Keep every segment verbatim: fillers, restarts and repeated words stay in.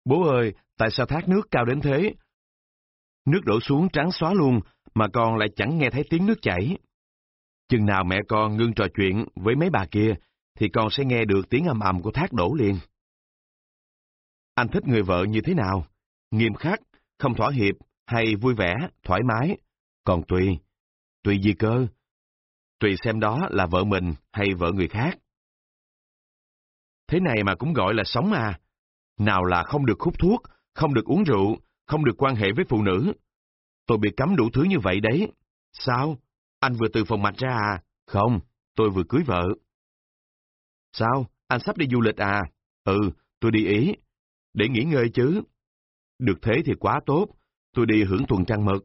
Bố ơi, tại sao thác nước cao đến thế? Nước đổ xuống trắng xóa luôn, mà con lại chẳng nghe thấy tiếng nước chảy. Chừng nào mẹ con ngưng trò chuyện với mấy bà kia, thì con sẽ nghe được tiếng ầm ầm của thác đổ liền. Anh thích người vợ như thế nào? Nghiêm khắc, không thỏa hiệp, hay vui vẻ, thoải mái? Còn tùy. Tùy gì cơ? Tùy xem đó là vợ mình hay vợ người khác. Thế này mà cũng gọi là sống à? Nào là không được hút thuốc, không được uống rượu, không được quan hệ với phụ nữ. Tôi bị cấm đủ thứ như vậy đấy. Sao? Anh vừa từ phòng mạch ra à? Không, tôi vừa cưới vợ. Sao? Anh sắp đi du lịch à? Ừ, tôi đi Ý. Để nghỉ ngơi chứ. Được thế thì quá tốt. Tôi đi hưởng tuần trăng mật.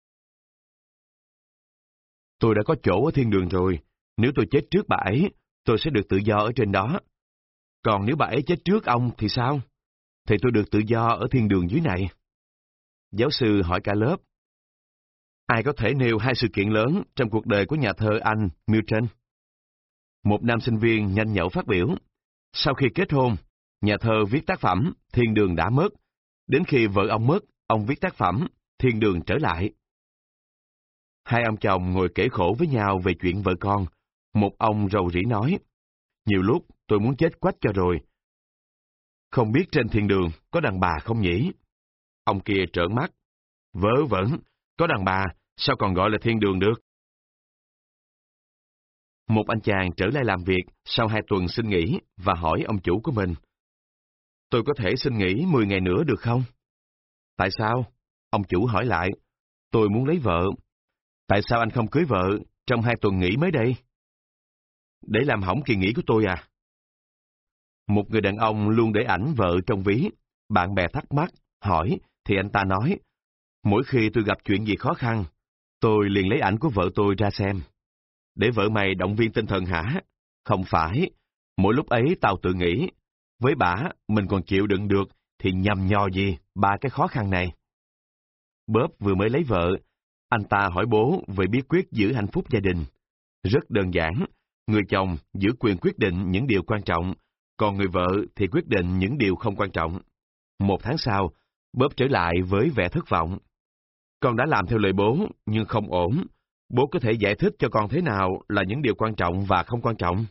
Tôi đã có chỗ ở thiên đường rồi. Nếu tôi chết trước bà ấy, tôi sẽ được tự do ở trên đó. Còn nếu bà ấy chết trước ông thì sao? Thì tôi được tự do ở thiên đường dưới này. Giáo sư hỏi cả lớp. Ai có thể nêu hai sự kiện lớn trong cuộc đời của nhà thơ Anh Milton? Một nam sinh viên nhanh nhậu phát biểu. Sau khi kết hôn, nhà thơ viết tác phẩm Thiên đường đã mất. Đến khi vợ ông mất, ông viết tác phẩm Thiên đường trở lại. Hai ông chồng ngồi kể khổ với nhau về chuyện vợ con. Một ông rầu rĩ nói, nhiều lúc tôi muốn chết quách cho rồi. Không biết trên thiên đường có đàn bà không nhỉ? Ông kia trợn mắt. Vớ vẩn, có đàn bà, sao còn gọi là thiên đường được? Một anh chàng trở lại làm việc sau hai tuần xin nghỉ và hỏi ông chủ của mình. Tôi có thể xin nghỉ mười ngày nữa được không? Tại sao? Ông chủ hỏi lại. Tôi muốn lấy vợ. Tại sao anh không cưới vợ trong hai tuần nghỉ mới đây? Để làm hỏng kỳ nghỉ của tôi à? Một người đàn ông luôn để ảnh vợ trong ví. Bạn bè thắc mắc, hỏi, thì anh ta nói, mỗi khi tôi gặp chuyện gì khó khăn, tôi liền lấy ảnh của vợ tôi ra xem. Để vợ mày động viên tinh thần hả? Không phải, mỗi lúc ấy tao tự nghĩ, với bả mình còn chịu đựng được, thì nhằm nhò gì ba cái khó khăn này. Bóp vừa mới lấy vợ, anh ta hỏi bố về bí quyết giữ hạnh phúc gia đình. Rất đơn giản, người chồng giữ quyền quyết định những điều quan trọng, còn người vợ thì quyết định những điều không quan trọng. Một tháng sau, Bóp trở lại với vẻ thất vọng. Con đã làm theo lời bố, nhưng không ổn. Bố có thể giải thích cho con thế nào là những điều quan trọng và không quan trọng?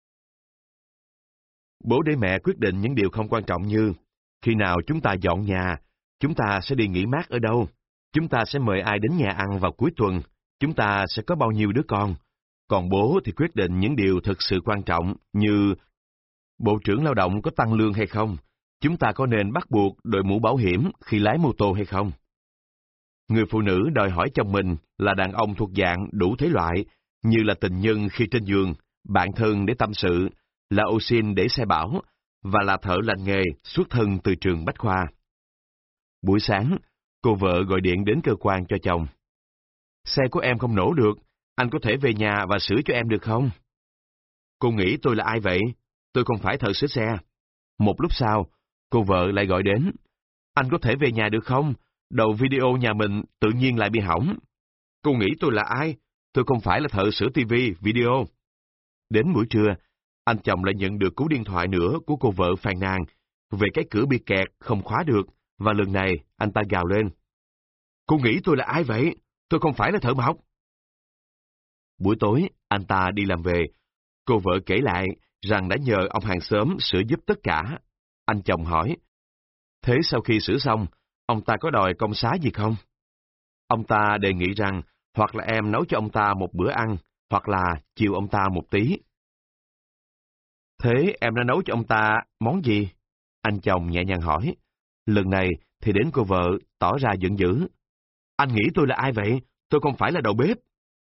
Bố để mẹ quyết định những điều không quan trọng như khi nào chúng ta dọn nhà, chúng ta sẽ đi nghỉ mát ở đâu, chúng ta sẽ mời ai đến nhà ăn vào cuối tuần, chúng ta sẽ có bao nhiêu đứa con. Còn bố thì quyết định những điều thực sự quan trọng như Bộ trưởng Lao động có tăng lương hay không, chúng ta có nên bắt buộc đội mũ bảo hiểm khi lái mô tô hay không. Người phụ nữ đòi hỏi chồng mình là đàn ông thuộc dạng đủ thế loại, như là tình nhân khi trên giường, bạn thân để tâm sự, là ô xin để xe bảo, và là thợ lành nghề xuất thân từ trường Bách Khoa. Buổi sáng, cô vợ gọi điện đến cơ quan cho chồng. Xe của em không nổ được, anh có thể về nhà và sửa cho em được không? Cô nghĩ tôi là ai vậy? Tôi không phải thợ sửa xe. Một lúc sau, cô vợ lại gọi đến. Anh có thể về nhà được không? Đầu video nhà mình tự nhiên lại bị hỏng. Cô nghĩ tôi là ai? Tôi không phải là thợ sửa tivi, video. Đến buổi trưa, anh chồng lại nhận được cú điện thoại nữa của cô vợ phàn nàn về cái cửa bị kẹt, không khóa được, và lần này anh ta gào lên. Cô nghĩ tôi là ai vậy? Tôi không phải là thợ mộc. Buổi tối, anh ta đi làm về. Cô vợ kể lại rằng đã nhờ ông hàng xóm sửa giúp tất cả. Anh chồng hỏi, thế sau khi sửa xong, ông ta có đòi công xá gì không? Ông ta đề nghị rằng, hoặc là em nấu cho ông ta một bữa ăn, hoặc là chiều ông ta một tí. Thế em đã nấu cho ông ta món gì? Anh chồng nhẹ nhàng hỏi. Lần này thì đến cô vợ tỏ ra giận dữ. Anh nghĩ tôi là ai vậy? Tôi không phải là đầu bếp.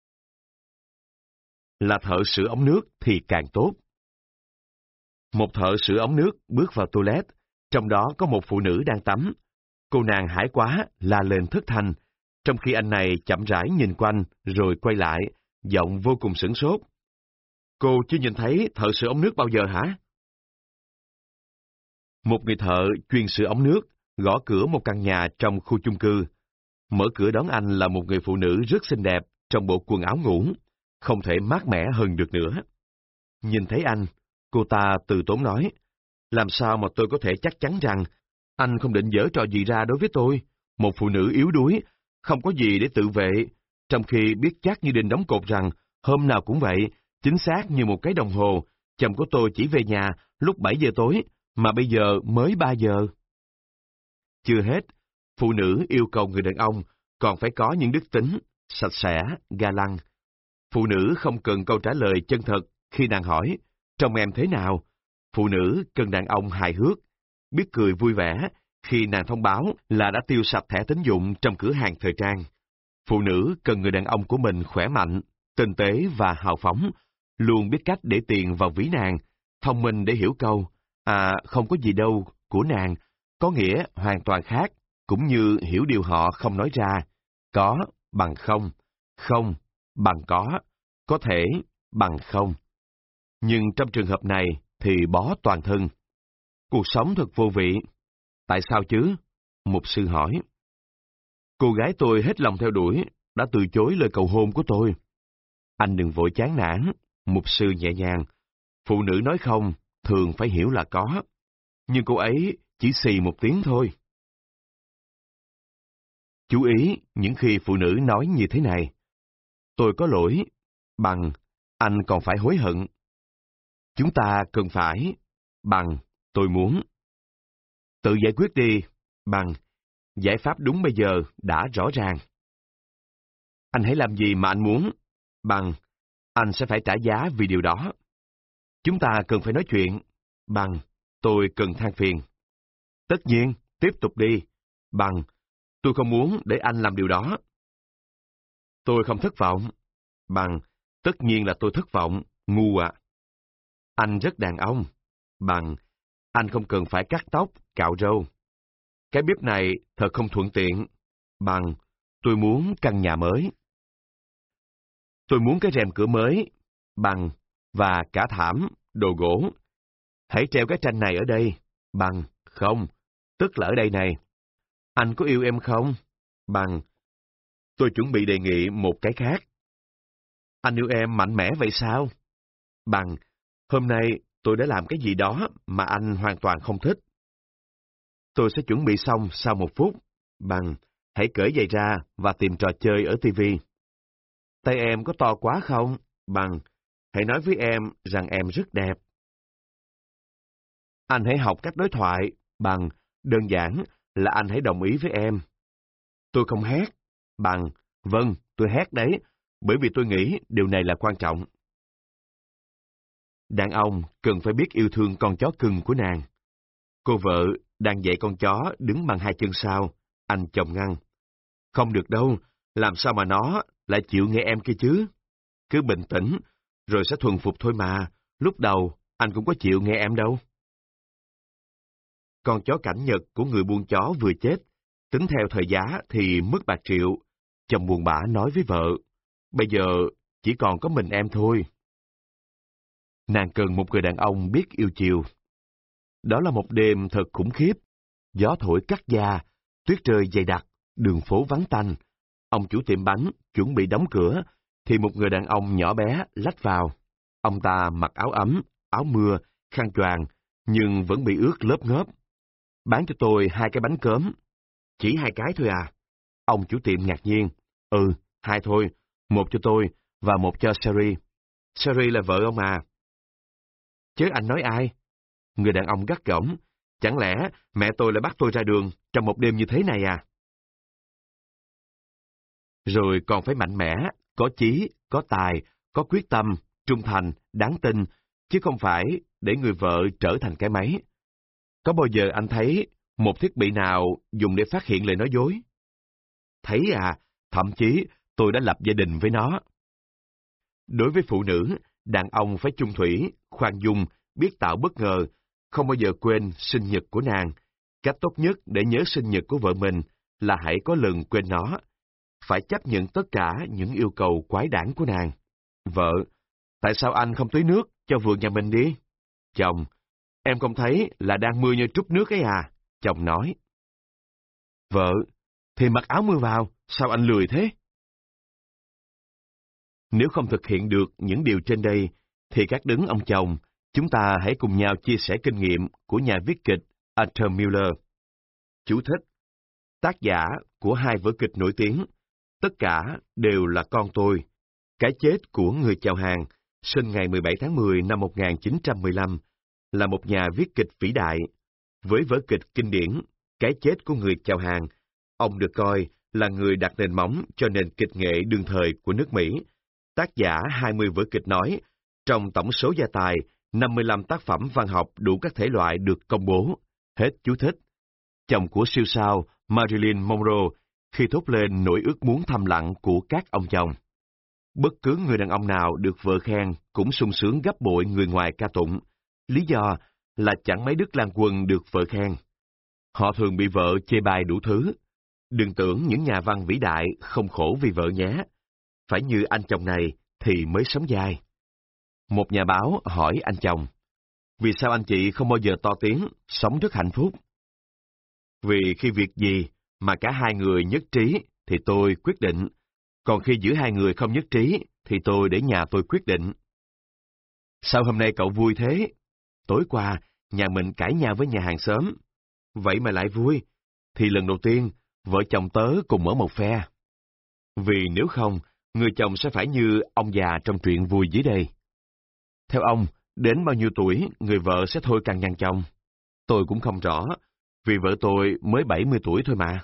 Là thợ sửa ống nước thì càng tốt. Một thợ sửa ống nước bước vào toilet, trong đó có một phụ nữ đang tắm. Cô nàng hải quá la lên thất thanh, trong khi anh này chậm rãi nhìn quanh rồi quay lại, giọng vô cùng sửng sốt. Cô chưa nhìn thấy thợ sửa ống nước bao giờ hả? Một người thợ chuyên sửa ống nước gõ cửa một căn nhà trong khu chung cư. Mở cửa đón anh là một người phụ nữ rất xinh đẹp trong bộ quần áo ngủ, không thể mát mẻ hơn được nữa. Nhìn thấy anh, cô ta từ tốn nói, làm sao mà tôi có thể chắc chắn rằng Anh không định giở trò gì ra đối với tôi. Một phụ nữ yếu đuối, không có gì để tự vệ, trong khi biết chắc như đinh đóng cột rằng hôm nào cũng vậy, chính xác như một cái đồng hồ, chồng của tôi chỉ về nhà lúc bảy giờ tối, mà bây giờ mới ba giờ. Chưa hết, phụ nữ yêu cầu người đàn ông còn phải có những đức tính, sạch sẽ, ga lăng. Phụ nữ không cần câu trả lời chân thật khi nàng hỏi, trông em thế nào? Phụ nữ cần đàn ông hài hước, biết cười vui vẻ khi nàng thông báo là đã tiêu sạch thẻ tín dụng trong cửa hàng thời trang. Phụ nữ cần người đàn ông của mình khỏe mạnh, tinh tế và hào phóng, luôn biết cách để tiền vào ví nàng, thông minh để hiểu câu, à không có gì đâu của nàng, có nghĩa hoàn toàn khác, cũng như hiểu điều họ không nói ra, có bằng không, không bằng có, có thể bằng không. Nhưng trong trường hợp này thì bó toàn thân. Cuộc sống thật vô vị. Tại sao chứ? Mục sư hỏi. Cô gái tôi hết lòng theo đuổi, đã từ chối lời cầu hôn của tôi. Anh đừng vội chán nản, mục sư nhẹ nhàng. Phụ nữ nói không, thường phải hiểu là có. Nhưng cô ấy chỉ xì một tiếng thôi. Chú ý những khi phụ nữ nói như thế này. Tôi có lỗi, bằng, anh còn phải hối hận. Chúng ta cần phải, bằng, tôi muốn. Tự giải quyết đi, bằng, giải pháp đúng bây giờ đã rõ ràng. Anh hãy làm gì mà anh muốn, bằng, anh sẽ phải trả giá vì điều đó. Chúng ta cần phải nói chuyện, bằng, tôi cần than phiền. Tất nhiên, tiếp tục đi, bằng, tôi không muốn để anh làm điều đó. Tôi không thất vọng, bằng, tất nhiên là tôi thất vọng, ngu ạ. Anh rất đàn ông, bằng, anh không cần phải cắt tóc, cạo râu. Cái bếp này thật không thuận tiện, bằng, tôi muốn căn nhà mới. Tôi muốn cái rèm cửa mới, bằng, và cả thảm, đồ gỗ. Hãy treo cái tranh này ở đây, bằng, không, tức là ở đây này. Anh có yêu em không? Bằng, tôi chuẩn bị đề nghị một cái khác. Anh yêu em mạnh mẽ vậy sao? Bằng, hôm nay tôi đã làm cái gì đó mà anh hoàn toàn không thích. Tôi sẽ chuẩn bị xong sau một phút. Bằng, hãy cởi giày ra và tìm trò chơi ở ti vi. Tay em có to quá không? Bằng, hãy nói với em rằng em rất đẹp. Anh hãy học cách đối thoại. Bằng, đơn giản là anh hãy đồng ý với em. Tôi không hét. Bằng, vâng, tôi hét đấy, bởi vì tôi nghĩ điều này là quan trọng. Đàn ông cần phải biết yêu thương con chó cưng của nàng. Cô vợ đang dạy con chó đứng bằng hai chân sau, anh chồng ngăn. Không được đâu, làm sao mà nó lại chịu nghe em kia chứ? Cứ bình tĩnh, rồi sẽ thuần phục thôi mà, lúc đầu anh cũng có chịu nghe em đâu. Con chó cảnh Nhật của người buôn chó vừa chết, tính theo thời giá thì mất bạc triệu. Chồng buồn bã nói với vợ, bây giờ chỉ còn có mình em thôi. Nàng cần một người đàn ông biết yêu chiều. Đó là một đêm thật khủng khiếp. Gió thổi cắt da, tuyết rơi dày đặc, đường phố vắng tanh. Ông chủ tiệm bánh chuẩn bị đóng cửa, thì một người đàn ông nhỏ bé lách vào. Ông ta mặc áo ấm, áo mưa, khăn choàng, nhưng vẫn bị ướt lớp ngớp. Bán cho tôi hai cái bánh cớm. Chỉ hai cái thôi à? Ông chủ tiệm ngạc nhiên. Ừ, hai thôi, một cho tôi và một cho Sherry. Sherry là vợ ông à? Chứ anh nói ai? Người đàn ông gắt gỏng. Chẳng lẽ mẹ tôi lại bắt tôi ra đường trong một đêm như thế này à? Rồi còn phải mạnh mẽ, có chí, có tài, có quyết tâm, trung thành, đáng tin, chứ không phải để người vợ trở thành cái máy. Có bao giờ anh thấy một thiết bị nào dùng để phát hiện lời nói dối? Thấy à, thậm chí tôi đã lập gia đình với nó. Đối với phụ nữ, đàn ông phải chung thủy, khoan dung, biết tạo bất ngờ, không bao giờ quên sinh nhật của nàng. Cách tốt nhất để nhớ sinh nhật của vợ mình là hãy có lần quên nó. Phải chấp nhận tất cả những yêu cầu quái đản của nàng. Vợ, tại sao anh không tưới nước cho vườn nhà mình đi? Chồng, em không thấy là đang mưa như trút nước ấy à? Chồng nói. Vợ, thì mặc áo mưa vào, sao anh lười thế? Nếu không thực hiện được những điều trên đây, thì các đấng ông chồng, chúng ta hãy cùng nhau chia sẻ kinh nghiệm của nhà viết kịch Arthur Miller. Chú thích: tác giả của hai vở kịch nổi tiếng, tất cả đều là con tôi. Cái chết của người chào hàng, sinh ngày mười bảy tháng mười năm một nghìn chín trăm mười lăm, là một nhà viết kịch vĩ đại. Với vở kịch kinh điển Cái chết của người chào hàng, ông được coi là người đặt nền móng cho nền kịch nghệ đương thời của nước Mỹ. Tác giả hai mươi vở kịch nói, trong tổng số gia tài, năm mươi lăm tác phẩm văn học đủ các thể loại được công bố. Hết chú thích. Chồng của siêu sao Marilyn Monroe khi thốt lên nỗi ước muốn thầm lặng của các ông chồng. Bất cứ người đàn ông nào được vợ khen cũng sung sướng gấp bội người ngoài ca tụng. Lý do là chẳng mấy đức lang quân được vợ khen. Họ thường bị vợ chê bai đủ thứ. Đừng tưởng những nhà văn vĩ đại không khổ vì vợ nhé. Phải như anh chồng này thì mới sống dai. Một nhà báo hỏi anh chồng, vì sao anh chị không bao giờ to tiếng, sống rất hạnh phúc? Vì khi việc gì mà cả hai người nhất trí thì tôi quyết định, còn khi giữa hai người không nhất trí thì tôi để nhà tôi quyết định. Sao hôm nay cậu vui thế? Tối qua, nhà mình cãi nhau với nhà hàng xóm. Vậy mà lại vui, thì lần đầu tiên, vợ chồng tớ cùng ở một phe. Vì nếu không, người chồng sẽ phải như ông già trong truyện vui dưới đây. Theo ông, đến bao nhiêu tuổi người vợ sẽ thôi cằn nhằn chồng? Tôi cũng không rõ, vì vợ tôi mới bảy mươi tuổi thôi mà.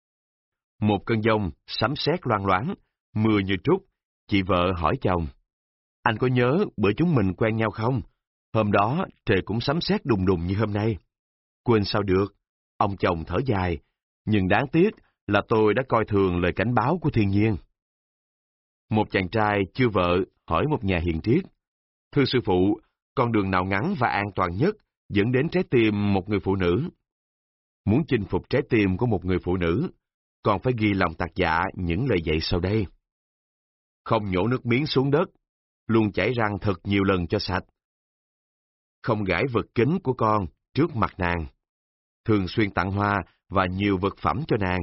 Một cơn giông, sấm sét loang loáng, mưa như trút, chị vợ hỏi chồng. Anh có nhớ bữa chúng mình quen nhau không? Hôm đó trời cũng sấm sét đùng đùng như hôm nay. Quên sao được, ông chồng thở dài, nhưng đáng tiếc là tôi đã coi thường lời cảnh báo của thiên nhiên. Một chàng trai chưa vợ hỏi một nhà hiền triết. Thưa sư phụ, con đường nào ngắn và an toàn nhất dẫn đến trái tim một người phụ nữ? Muốn chinh phục trái tim của một người phụ nữ, còn phải ghi lòng tạc dạ những lời dạy sau đây. Không nhổ nước miếng xuống đất, luôn chảy răng thật nhiều lần cho sạch. Không gãi vật kính của con trước mặt nàng. Thường xuyên tặng hoa và nhiều vật phẩm cho nàng.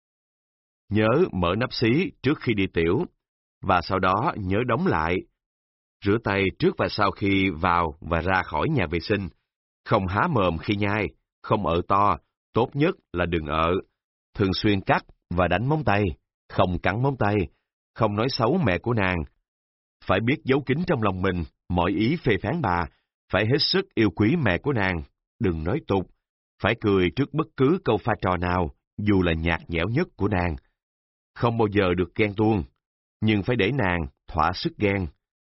Nhớ mở nắp xí trước khi đi tiểu, và sau đó nhớ đóng lại. Rửa tay trước và sau khi vào và ra khỏi nhà vệ sinh. Không há mồm khi nhai, không ợ to, tốt nhất là đừng ợ. Thường xuyên cắt và đánh móng tay, không cắn móng tay, không nói xấu mẹ của nàng. Phải biết giấu kín trong lòng mình mọi ý phê phán bà, phải hết sức yêu quý mẹ của nàng, đừng nói tục, phải cười trước bất cứ câu pha trò nào, dù là nhạt nhẽo nhất của nàng. Không bao giờ được ghen tuông, nhưng phải để nàng thỏa sức ghen.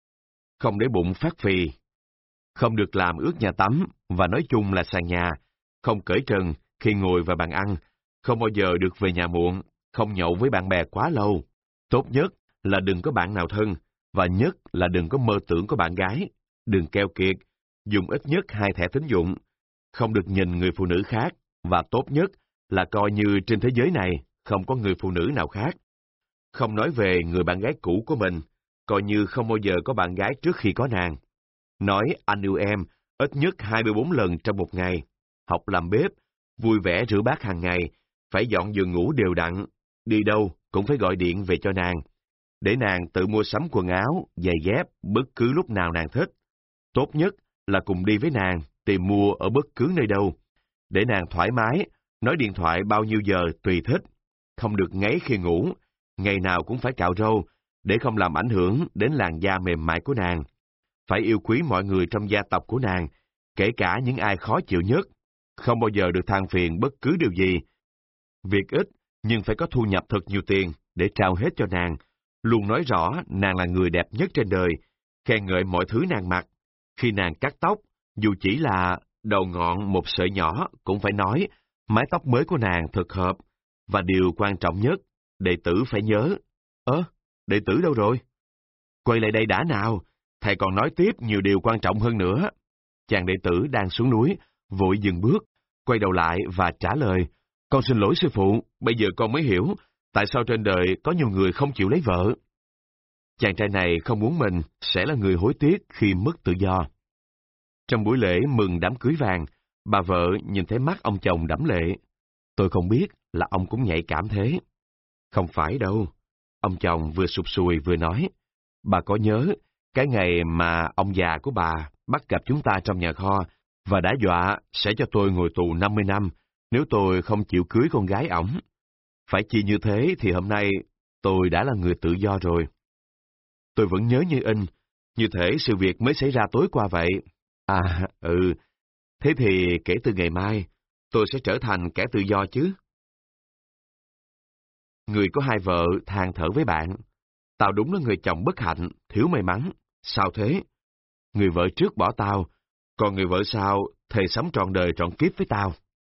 Không để bụng phát phì. Không được làm ướt nhà tắm và nói chung là sàn nhà. Không cởi trần khi ngồi vào bàn ăn. Không bao giờ được về nhà muộn. Không nhậu với bạn bè quá lâu. Tốt nhất là đừng có bạn nào thân. Và nhất là đừng có mơ tưởng có bạn gái. Đừng keo kiệt. Dùng ít nhất hai thẻ tín dụng. Không được nhìn người phụ nữ khác. Và tốt nhất là coi như trên thế giới này không có người phụ nữ nào khác. Không nói về người bạn gái cũ của mình, coi như không bao giờ có bạn gái trước khi có nàng. Nói anh yêu em ít nhất hai mươi bốn lần trong một ngày. Học làm bếp, vui vẻ rửa bát hàng ngày, phải dọn giường ngủ đều đặn. Đi đâu cũng phải gọi điện về cho nàng. Để nàng tự mua sắm quần áo, giày dép bất cứ lúc nào nàng thích. Tốt nhất là cùng đi với nàng, tìm mua ở bất cứ nơi đâu. Để nàng thoải mái, nói điện thoại bao nhiêu giờ tùy thích. Không được ngáy khi ngủ, ngày nào cũng phải cạo râu, để không làm ảnh hưởng đến làn da mềm mại của nàng. Phải yêu quý mọi người trong gia tộc của nàng, kể cả những ai khó chịu nhất. Không bao giờ được than phiền bất cứ điều gì. Việc ít, nhưng phải có thu nhập thật nhiều tiền để trao hết cho nàng. Luôn nói rõ nàng là người đẹp nhất trên đời, khen ngợi mọi thứ nàng mặc. Khi nàng cắt tóc, dù chỉ là đầu ngọn một sợi nhỏ, cũng phải nói mái tóc mới của nàng thật hợp. Và điều quan trọng nhất, đệ tử phải nhớ. Ơ, đệ tử đâu rồi? Quay lại đây đã nào, thầy còn nói tiếp nhiều điều quan trọng hơn nữa. Chàng đệ tử đang xuống núi, vội dừng bước, quay đầu lại và trả lời. Con xin lỗi sư phụ, bây giờ con mới hiểu, tại sao trên đời có nhiều người không chịu lấy vợ. Chàng trai này không muốn mình sẽ là người hối tiếc khi mất tự do. Trong buổi lễ mừng đám cưới vàng, bà vợ nhìn thấy mắt ông chồng đẫm lệ. Tôi không biết là ông cũng nhạy cảm thế. Không phải đâu. Ông chồng vừa sụp sùi vừa nói. Bà có nhớ cái ngày mà ông già của bà bắt gặp chúng ta trong nhà kho và đã dọa sẽ cho tôi ngồi tù năm mươi năm nếu tôi không chịu cưới con gái ổng. Phải chi như thế thì hôm nay tôi đã là người tự do rồi. Tôi vẫn nhớ như in, như thể sự việc mới xảy ra tối qua vậy. À, ừ, thế thì kể từ ngày mai, tôi sẽ trở thành kẻ tự do chứ. Người có hai vợ than thở với bạn. Tao đúng là người chồng bất hạnh, thiếu may mắn. Sao thế? Người vợ trước bỏ tao, còn người vợ sau thề sống trọn đời trọn kiếp với tao.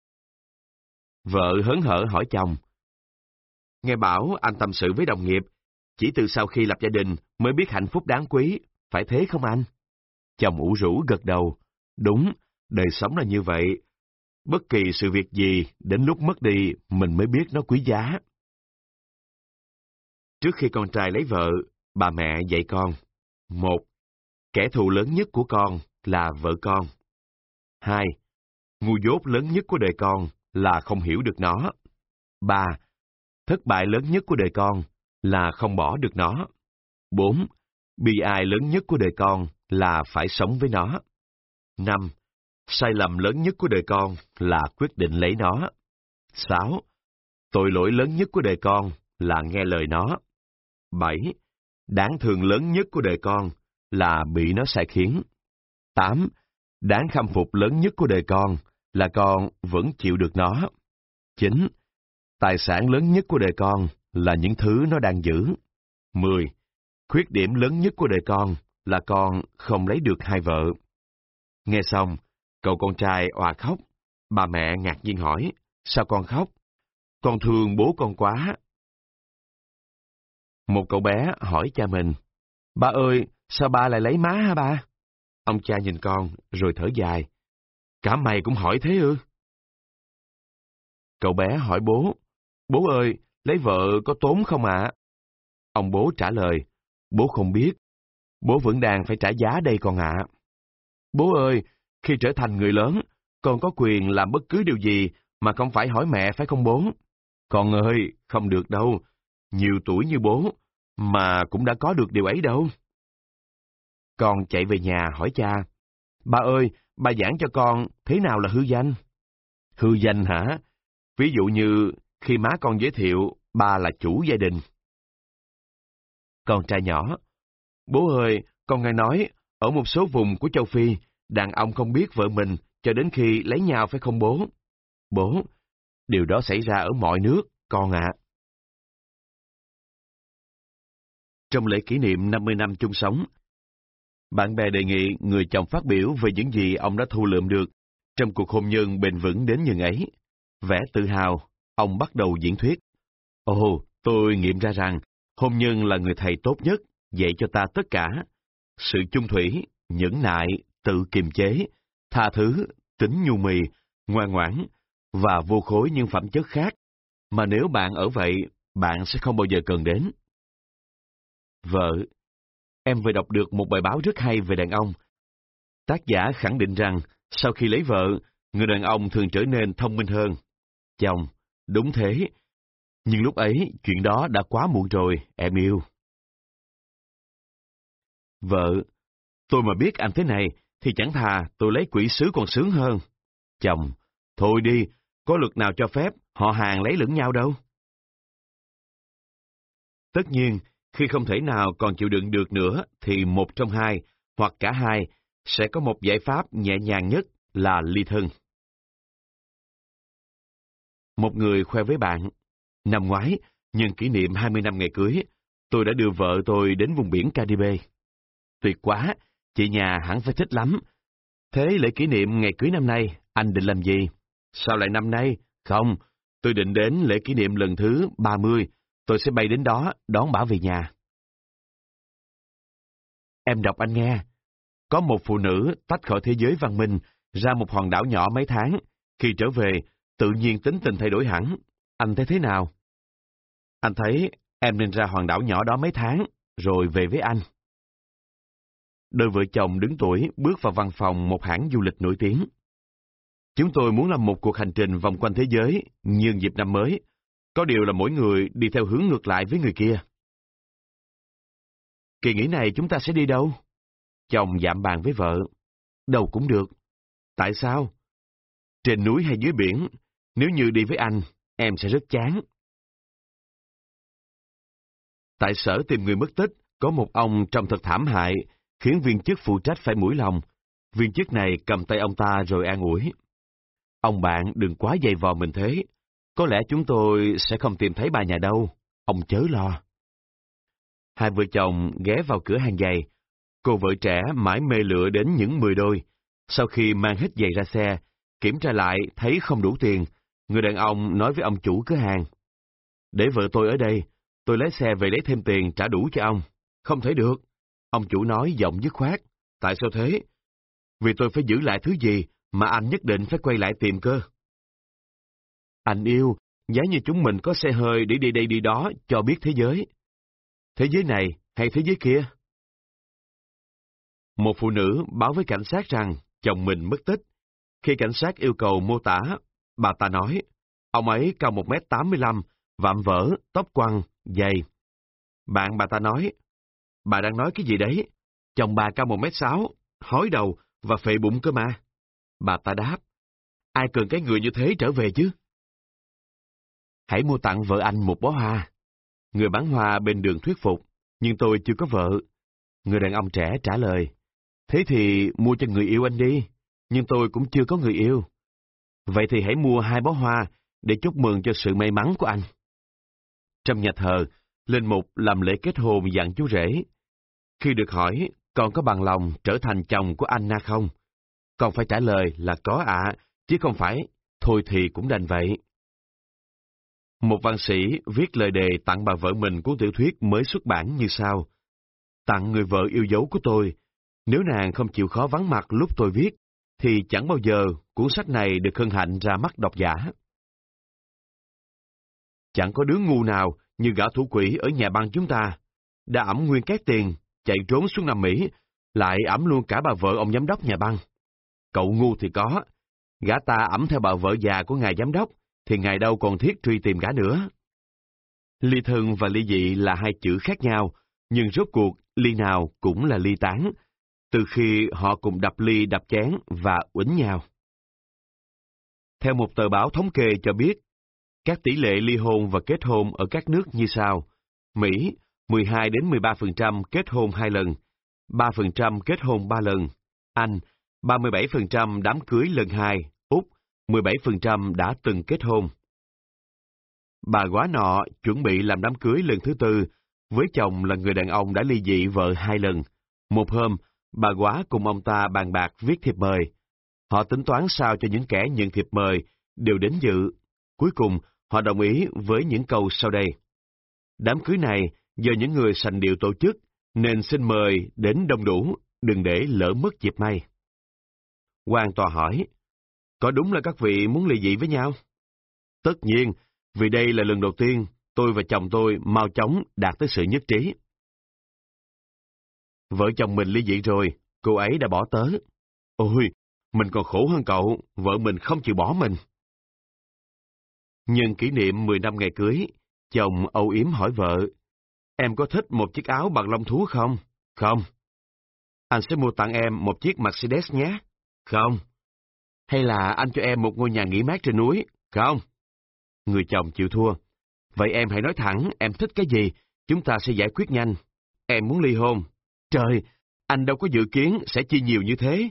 Vợ hớn hở hỏi chồng. Nghe bảo anh tâm sự với đồng nghiệp, chỉ từ sau khi lập gia đình mới biết hạnh phúc đáng quý, phải thế không anh? Chồng ủ rũ gật đầu. Đúng, đời sống là như vậy. Bất kỳ sự việc gì, đến lúc mất đi, mình mới biết nó quý giá. Trước khi con trai lấy vợ, bà mẹ dạy con. Một, kẻ thù lớn nhất của con là vợ con. Hai, ngu dốt lớn nhất của đời con là không hiểu được nó. Ba, thất bại lớn nhất của đời con là không bỏ được nó. Bốn, bi ai lớn nhất của đời con là phải sống với nó. Năm, sai lầm lớn nhất của đời con là quyết định lấy nó. Sáu, tội lỗi lớn nhất của đời con là nghe lời nó. Bảy, đáng thương lớn nhất của đời con là bị nó sai khiến. Tám, đáng khâm phục lớn nhất của đời con là con vẫn chịu được nó. Chín, tài sản lớn nhất của đời con là những thứ nó đang giữ. Mười, khuyết điểm lớn nhất của đời con là con không lấy được hai vợ. Nghe xong, cậu con trai òa khóc. Bà mẹ ngạc nhiên hỏi, sao con khóc? Con thương bố con quá. Một cậu bé hỏi cha mình, ba ơi, sao ba lại lấy má hả ba? Ông cha nhìn con, rồi thở dài. Cả mày cũng hỏi thế ư? Cậu bé hỏi bố, bố ơi, lấy vợ có tốn không ạ? Ông bố trả lời, bố không biết. Bố vẫn đang phải trả giá đây con ạ. Bố ơi, khi trở thành người lớn, con có quyền làm bất cứ điều gì mà không phải hỏi mẹ phải không bố? Con ơi, không được đâu. Nhiều tuổi như bố, mà cũng đã có được điều ấy đâu. Con chạy về nhà hỏi cha, ba ơi, ba giảng cho con thế nào là hư danh? Hư danh hả? Ví dụ như khi má con giới thiệu ba là chủ gia đình. Con trai nhỏ, bố ơi, con nghe nói, ở một số vùng của châu Phi, đàn ông không biết vợ mình cho đến khi lấy nhau phải không bố? Bố, điều đó xảy ra ở mọi nước, con ạ. À. Trong lễ kỷ niệm năm mươi năm chung sống, bạn bè đề nghị người chồng phát biểu về những gì ông đã thu lượm được trong cuộc hôn nhân bền vững đến nhường ấy. Vẻ tự hào, ông bắt đầu diễn thuyết. Ồ, tôi nghiệm ra rằng hôn nhân là người thầy tốt nhất, dạy cho ta tất cả. Sự chung thủy, nhẫn nại, tự kiềm chế, tha thứ, tính nhu mì, ngoan ngoãn và vô khối những phẩm chất khác, mà nếu bạn ở vậy, bạn sẽ không bao giờ cần đến. Vợ, em vừa đọc được một bài báo rất hay về đàn ông. Tác giả khẳng định rằng, sau khi lấy vợ, người đàn ông thường trở nên thông minh hơn. Chồng, đúng thế. Nhưng lúc ấy, chuyện đó đã quá muộn rồi, em yêu. Vợ, tôi mà biết anh thế này, thì chẳng thà tôi lấy quỷ sứ còn sướng hơn. Chồng, thôi đi, có luật nào cho phép họ hàng lấy lẫn nhau đâu. Tất nhiên, khi không thể nào còn chịu đựng được nữa, thì một trong hai, hoặc cả hai, sẽ có một giải pháp nhẹ nhàng nhất là ly thân. Một người khoe với bạn, năm ngoái, nhân kỷ niệm hai mươi năm ngày cưới, tôi đã đưa vợ tôi đến vùng biển Caribe. Tuyệt quá, chị nhà hẳn phải thích lắm. Thế lễ kỷ niệm ngày cưới năm nay, anh định làm gì? Sao lại năm nay? Không, tôi định đến lễ kỷ niệm lần thứ ba mươi, tôi sẽ bay đến đó đón bà về nhà. Em đọc anh nghe. Có một phụ nữ tách khỏi thế giới văn minh, ra một hòn đảo nhỏ mấy tháng. Khi trở về, tự nhiên tính tình thay đổi hẳn. Anh thấy thế nào? Anh thấy em nên ra hòn đảo nhỏ đó mấy tháng, rồi về với anh. Đôi vợ chồng đứng tuổi bước vào văn phòng một hãng du lịch nổi tiếng. Chúng tôi muốn làm một cuộc hành trình vòng quanh thế giới, nhân dịp năm mới. Có điều là mỗi người đi theo hướng ngược lại với người kia. Kỳ nghỉ này chúng ta sẽ đi đâu? Chồng dạm bàn với vợ. Đâu cũng được. Tại sao? Trên núi hay dưới biển? Nếu như đi với anh, em sẽ rất chán. Tại sở tìm người mất tích, có một ông trông thật thảm hại, khiến viên chức phụ trách phải mũi lòng. Viên chức này cầm tay ông ta rồi an ủi. Ông bạn đừng quá dày vò mình thế. Có lẽ chúng tôi sẽ không tìm thấy bà nhà đâu. Ông chớ lo. Hai vợ chồng ghé vào cửa hàng giày. Cô vợ trẻ mãi mê lựa đến những mười đôi. Sau khi mang hết giày ra xe, kiểm tra lại thấy không đủ tiền. Người đàn ông nói với ông chủ cửa hàng. Để vợ tôi ở đây, tôi lái xe về lấy thêm tiền trả đủ cho ông. Không thể được. Ông chủ nói giọng dứt khoát. Tại sao thế? Vì tôi phải giữ lại thứ gì mà anh nhất định phải quay lại tìm cơ. Anh yêu, giá như chúng mình có xe hơi để đi đây đi đó cho biết thế giới. Thế giới này hay thế giới kia? Một phụ nữ báo với cảnh sát rằng chồng mình mất tích. Khi cảnh sát yêu cầu mô tả, bà ta nói, ông ấy cao một mét tám mươi lăm, vạm vỡ, tóc quăn, dày. Bạn bà ta nói, bà đang nói cái gì đấy? Chồng bà cao một mét sáu, hói đầu và phệ bụng cơ mà. Bà ta đáp, ai cần cái người như thế trở về chứ? Hãy mua tặng vợ anh một bó hoa. Người bán hoa bên đường thuyết phục, nhưng tôi chưa có vợ. Người đàn ông trẻ trả lời, thế thì mua cho người yêu anh đi, nhưng tôi cũng chưa có người yêu. Vậy thì hãy mua hai bó hoa để chúc mừng cho sự may mắn của anh. Trong nhà thờ, linh mục làm lễ kết hôn dặn chú rể. Khi được hỏi, con có bằng lòng trở thành chồng của Anna không? Con phải trả lời là có ạ, chứ không phải, thôi thì cũng đành vậy. Một văn sĩ viết lời đề tặng bà vợ mình cuốn tiểu thuyết mới xuất bản như sau. Tặng người vợ yêu dấu của tôi. Nếu nàng không chịu khó vắng mặt lúc tôi viết, thì chẳng bao giờ cuốn sách này được hân hạnh ra mắt độc giả. Chẳng có đứa ngu nào như gã thủ quỹ ở nhà băng chúng ta. Đã ẵm nguyên két tiền, chạy trốn xuống Nam Mỹ, lại ẵm luôn cả bà vợ ông giám đốc nhà băng. Cậu ngu thì có. Gã ta ẵm theo bà vợ già của ngài giám đốc, thì ngài đâu còn thiết truy tìm gã nữa. Ly thân và ly dị là hai chữ khác nhau, nhưng rốt cuộc ly nào cũng là ly tán, từ khi họ cùng đập ly đập chén và uýnh nhau. Theo một tờ báo thống kê cho biết, các tỷ lệ ly hôn và kết hôn ở các nước như sau. Mỹ, mười hai đến mười ba phần trăm kết hôn hai lần, ba phần trăm kết hôn ba lần. Anh, ba mươi bảy phần trăm đám cưới lần hai. Úc, mười bảy phần trăm đã từng kết hôn. Bà góa nọ chuẩn bị làm đám cưới lần thứ tư, với chồng là người đàn ông đã ly dị vợ hai lần. Một hôm, bà góa cùng ông ta bàn bạc viết thiệp mời. Họ tính toán sao cho những kẻ nhận thiệp mời đều đến dự. Cuối cùng, họ đồng ý với những câu sau đây. Đám cưới này do những người sành điệu tổ chức, nên xin mời đến đông đủ, đừng để lỡ mất dịp may. Quan tòa hỏi, có đúng là các vị muốn ly dị với nhau? Tất nhiên, vì đây là lần đầu tiên tôi và chồng tôi mau chóng đạt tới sự nhất trí. Vợ chồng mình ly dị rồi, cô ấy đã bỏ tớ. Ôi, mình còn khổ hơn cậu, vợ mình không chịu bỏ mình. Nhân kỷ niệm mười năm ngày cưới, chồng âu yếm hỏi vợ, em có thích một chiếc áo bằng lông thú không? Không. Anh sẽ mua tặng em một chiếc Mercedes nhé. Không. Hay là anh cho em một ngôi nhà nghỉ mát trên núi? Không. Người chồng chịu thua. Vậy em hãy nói thẳng em thích cái gì, chúng ta sẽ giải quyết nhanh. Em muốn ly hôn. Trời, anh đâu có dự kiến sẽ chi nhiều như thế.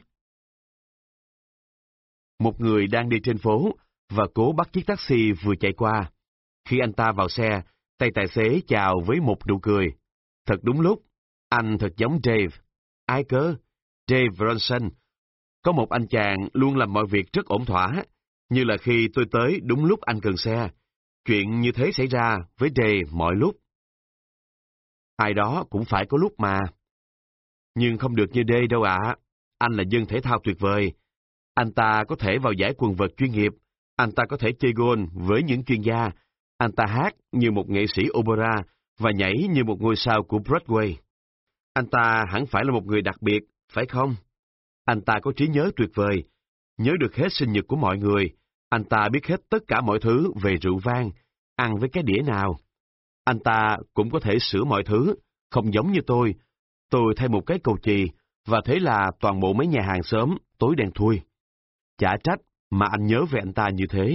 Một người đang đi trên phố và cố bắt chiếc taxi vừa chạy qua. Khi anh ta vào xe, tay tài xế chào với một nụ cười. Thật đúng lúc, anh thật giống Dave. Ai cơ? Dave Bronson. Có một anh chàng luôn làm mọi việc rất ổn thỏa, như là khi tôi tới đúng lúc anh cần xe. Chuyện như thế xảy ra với Dave mọi lúc. Ai đó cũng phải có lúc mà. Nhưng không được như Dave đâu ạ. Anh là dân thể thao tuyệt vời. Anh ta có thể vào giải quần vợt chuyên nghiệp. Anh ta có thể chơi golf với những chuyên gia. Anh ta hát như một nghệ sĩ opera và nhảy như một ngôi sao của Broadway. Anh ta hẳn phải là một người đặc biệt, phải không? Anh ta có trí nhớ tuyệt vời, nhớ được hết sinh nhật của mọi người. Anh ta biết hết tất cả mọi thứ về rượu vang, ăn với cái đĩa nào. Anh ta cũng có thể sửa mọi thứ, không giống như tôi. Tôi thay một cái cầu chì, và thế là toàn bộ mấy nhà hàng xóm tối đen thui. Chả trách mà anh nhớ về anh ta như thế.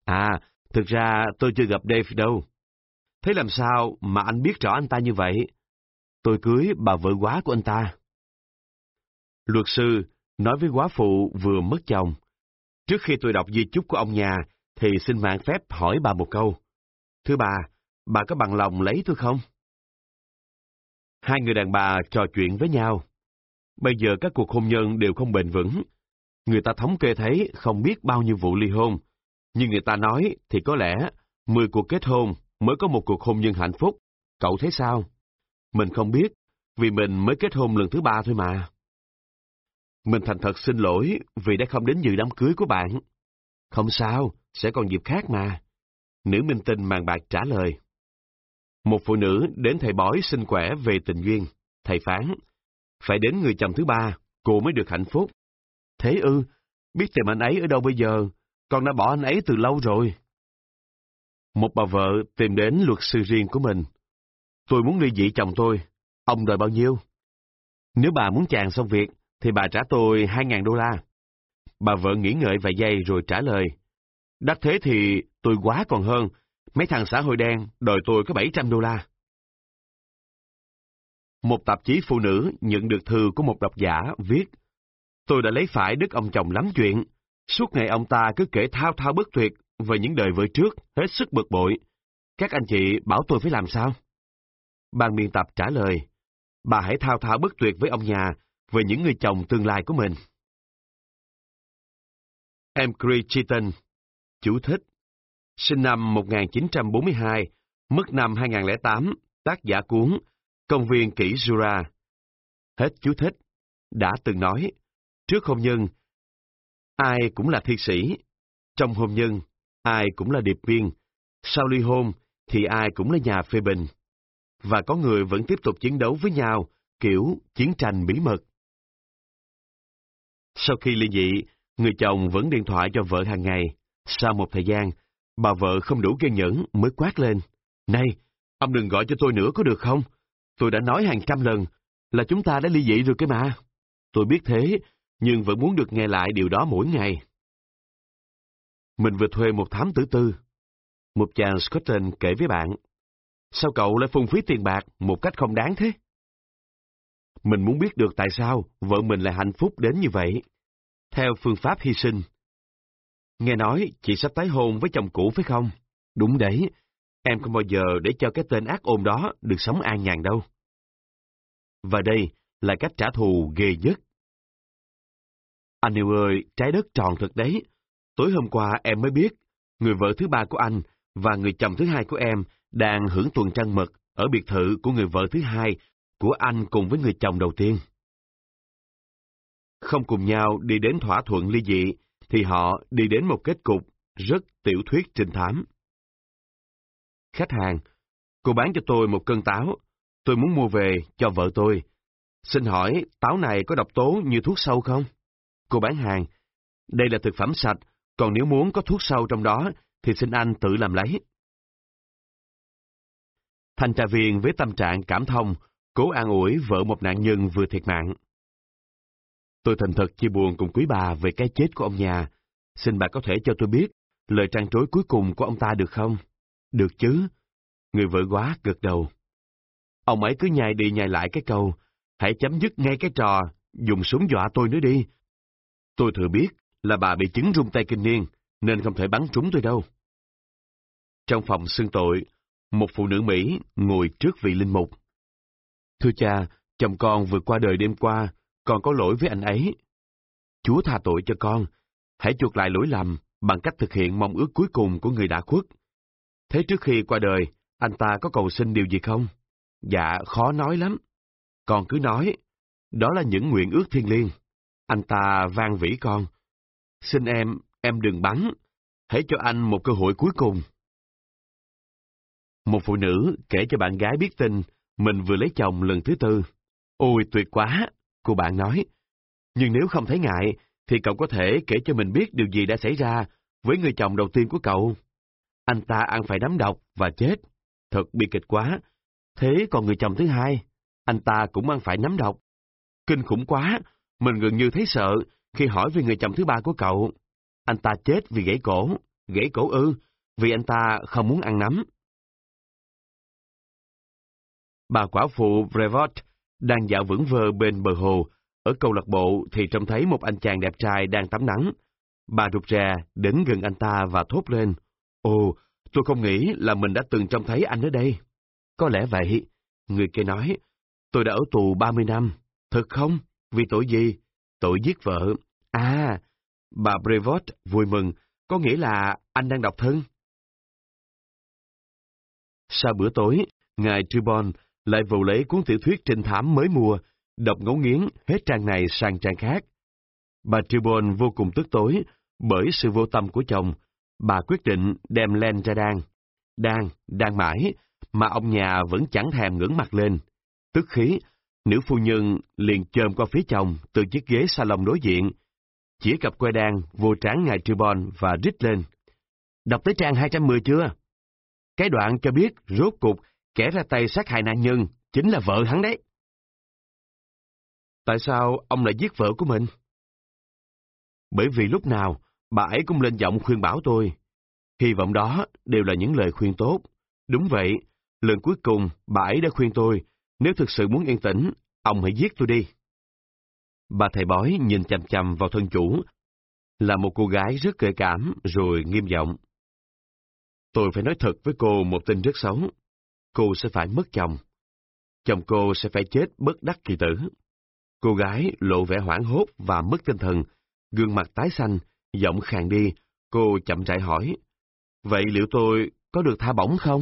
À, thực ra tôi chưa gặp Dave đâu. Thế làm sao mà anh biết rõ anh ta như vậy? Tôi cưới bà vợ góa của anh ta. Luật sư nói với góa phụ vừa mất chồng. Trước khi tôi đọc di chúc của ông nhà, thì xin mạng phép hỏi bà một câu. Thưa bà, bà có bằng lòng lấy tôi không? Hai người đàn bà trò chuyện với nhau. Bây giờ các cuộc hôn nhân đều không bền vững. Người ta thống kê thấy không biết bao nhiêu vụ ly hôn. Nhưng người ta nói thì có lẽ mười cuộc kết hôn mới có một cuộc hôn nhân hạnh phúc. Cậu thấy sao? Mình không biết, vì mình mới kết hôn lần thứ ba thôi mà. Mình thành thật xin lỗi vì đã không đến dự đám cưới của bạn. Không sao, sẽ còn dịp khác mà. Nữ minh tinh màn bạc trả lời. Một phụ nữ đến thầy bói xin quẻ về tình duyên. Thầy phán, phải đến người chồng thứ ba, cô mới được hạnh phúc. Thế ư, biết tìm anh ấy ở đâu bây giờ, con đã bỏ anh ấy từ lâu rồi. Một bà vợ tìm đến luật sư riêng của mình. Tôi muốn ly dị chồng tôi, ông đòi bao nhiêu? Nếu bà muốn chàng xong việc, thì bà trả tôi hai ngàn đô la. Bà vợ nghĩ ngợi vài giây rồi trả lời. Đắt thế thì tôi quá còn hơn, mấy thằng xã hội đen đòi tôi có bảy trăm đô la. Một tạp chí phụ nữ nhận được thư của một độc giả viết, tôi đã lấy phải đức ông chồng lắm chuyện. Suốt ngày ông ta cứ kể thao thao bất tuyệt về những đời vợ trước, hết sức bực bội. Các anh chị bảo tôi phải làm sao? Ban biên tập trả lời, bà hãy thao thao bất tuyệt với ông nhà về những người chồng tương lai của mình. Emcree Cheaton, chú thích, sinh năm một nghìn chín trăm bốn mươi hai, mất năm hai nghìn không trăm lẻ tám, tác giả cuốn Công viên kỷ Jura. Hết chú thích. Đã từng nói, trước hôn nhân, ai cũng là thi sĩ. Trong hôn nhân, ai cũng là điệp viên. Sau ly hôn, thì ai cũng là nhà phê bình. Và có người vẫn tiếp tục chiến đấu với nhau, kiểu chiến tranh bí mật. Sau khi ly dị, người chồng vẫn điện thoại cho vợ hàng ngày. Sau một thời gian, bà vợ không đủ kiên nhẫn mới quát lên. Này, ông đừng gọi cho tôi nữa có được không? Tôi đã nói hàng trăm lần là chúng ta đã ly dị rồi cái mà. Tôi biết thế, nhưng vẫn muốn được nghe lại điều đó mỗi ngày. Mình vừa thuê một thám tử tư. Một chàng Scotland kể với bạn. Sao cậu lại phung phí tiền bạc một cách không đáng thế? Mình muốn biết được tại sao vợ mình lại hạnh phúc đến như vậy. Theo phương pháp hy sinh. Nghe nói chị sắp tái hôn với chồng cũ phải không? Đúng đấy. Em không bao giờ để cho cái tên ác ôn đó được sống an nhàn đâu. Và đây là cách trả thù ghê nhất. Anh yêu ơi, trái đất tròn thật đấy. Tối hôm qua em mới biết, người vợ thứ ba của anh và người chồng thứ hai của em đang hưởng tuần trăng mật ở biệt thự của người vợ thứ hai của anh cùng với người chồng đầu tiên. Không cùng nhau đi đến thỏa thuận ly dị, thì họ đi đến một kết cục rất tiểu thuyết trinh thám. Khách hàng, cô bán cho tôi một cân táo, tôi muốn mua về cho vợ tôi. Xin hỏi, táo này có độc tố như thuốc sâu không? Cô bán hàng, đây là thực phẩm sạch, còn nếu muốn có thuốc sâu trong đó, thì xin anh tự làm lấy. Thanh tra viên với tâm trạng cảm thông, cố an ủi vợ một nạn nhân vừa thiệt mạng. Tôi thành thật chia buồn cùng quý bà về cái chết của ông nhà. Xin bà có thể cho tôi biết lời trăn trối cuối cùng của ông ta được không? Được chứ? Người vợ góa gật đầu. Ông ấy cứ nhai đi nhai lại cái câu, hãy chấm dứt ngay cái trò, dùng súng dọa tôi nữa đi. Tôi thừa biết là bà bị chứng rung tay kinh niên, nên không thể bắn trúng tôi đâu. Trong phòng xưng tội, một phụ nữ Mỹ ngồi trước vị linh mục. Thưa cha, chồng con vừa qua đời đêm qua, con có lỗi với anh ấy. Chúa tha tội cho con, hãy chuộc lại lỗi lầm bằng cách thực hiện mong ước cuối cùng của người đã khuất. Thế trước khi qua đời, anh ta có cầu xin điều gì không? Dạ, khó nói lắm. Con cứ nói, đó là những nguyện ước thiêng liêng. Anh ta van vỉ con. Xin em, em đừng bắn, hãy cho anh một cơ hội cuối cùng. Một phụ nữ kể cho bạn gái biết tin mình vừa lấy chồng lần thứ tư. Ôi tuyệt quá, cô bạn nói. Nhưng nếu không thấy ngại, thì cậu có thể kể cho mình biết điều gì đã xảy ra với người chồng đầu tiên của cậu. Anh ta ăn phải nấm độc và chết. Thật bi kịch quá. Thế còn người chồng thứ hai, anh ta cũng ăn phải nấm độc. Kinh khủng quá, mình gần như thấy sợ khi hỏi về người chồng thứ ba của cậu. Anh ta chết vì gãy cổ, gãy cổ ư, vì anh ta không muốn ăn nấm. Bà quả phụ Brevoort đang dạo vững vơ bên bờ hồ, ở câu lạc bộ thì trông thấy một anh chàng đẹp trai đang tắm nắng. Bà rụt rè đến gần anh ta và thốt lên, ồ, tôi không nghĩ là mình đã từng trông thấy anh ở đây. Có lẽ vậy, người kia nói, tôi đã ở tù ba mươi năm. Thật không? Vì tội gì? Tội giết vợ. À, bà Brevoort vui mừng, có nghĩa là anh đang độc thân. Sau bữa tối, ngài Tribon lại vồ lấy cuốn tiểu thuyết trinh thám mới mua, đọc ngấu nghiến hết trang này sang trang khác. Bà Tribon vô cùng tức tối bởi sự vô tâm của chồng. Bà quyết định đem Len ra đan. Đan, đan mãi, mà ông nhà vẫn chẳng thèm ngẩng mặt lên. Tức khí, nữ phu nhân liền chồm qua phía chồng từ chiếc ghế salon đối diện, chỉ cặp que đan vô trán ngài Tribon và rít lên. Đọc tới trang hai trăm mười chưa? Cái đoạn cho biết rốt cuộc kẻ ra tay sát hại nạn nhân chính là vợ hắn đấy. Tại sao ông lại giết vợ của mình? Bởi vì lúc nào bà ấy cũng lên giọng khuyên bảo tôi. Hy vọng đó đều là những lời khuyên tốt. Đúng vậy, lần cuối cùng bà ấy đã khuyên tôi, nếu thực sự muốn yên tĩnh, ông hãy giết tôi đi. Bà thầy bói nhìn chằm chằm vào thân chủ, là một cô gái rất gợi cảm rồi nghiêm giọng. Tôi phải nói thật với cô một tin rất xấu. Cô sẽ phải mất chồng. Chồng cô sẽ phải chết bất đắc kỳ tử. Cô gái lộ vẻ hoảng hốt và mất tinh thần, gương mặt tái xanh, giọng khàn đi, cô chậm rãi hỏi. Vậy liệu tôi có được tha bổng không?